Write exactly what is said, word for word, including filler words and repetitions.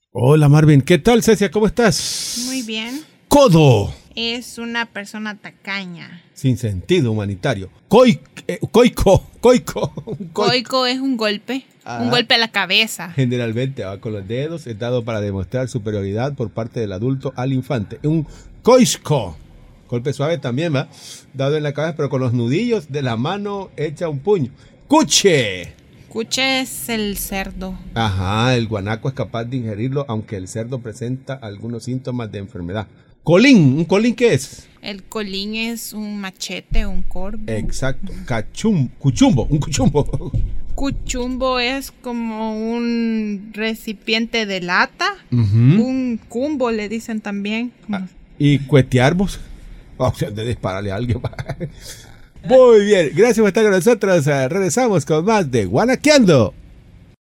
Hola Marvin, ¿qué tal Cecia? ¿Cómo estás? Muy bien. Codo. Es una persona tacaña. Sin sentido humanitario. Coi, eh, coico, coico. un coi- Coico es un golpe, Ah. un golpe a la cabeza. Generalmente va con los dedos, es dado para demostrar superioridad por parte del adulto al infante. Un coisco. Golpe suave también va, dado en la cabeza, pero con los nudillos de la mano hecha un puño. Cuche. Cuche es el cerdo. Ajá, el guanaco es capaz de ingerirlo, aunque el cerdo presenta algunos síntomas de enfermedad. Colín, ¿un colín qué es? El colín es un machete, un corvo. Exacto, cachum, cuchumbo, un cuchumbo. Cuchumbo es como un recipiente de lata. Ujú. Un cumbo le dicen también. Ah, ¿y cuetearbos? Opción de dispararle a alguien. Muy bien, gracias por estar con nosotros. Eh, Regresamos con más de Guanaqueando.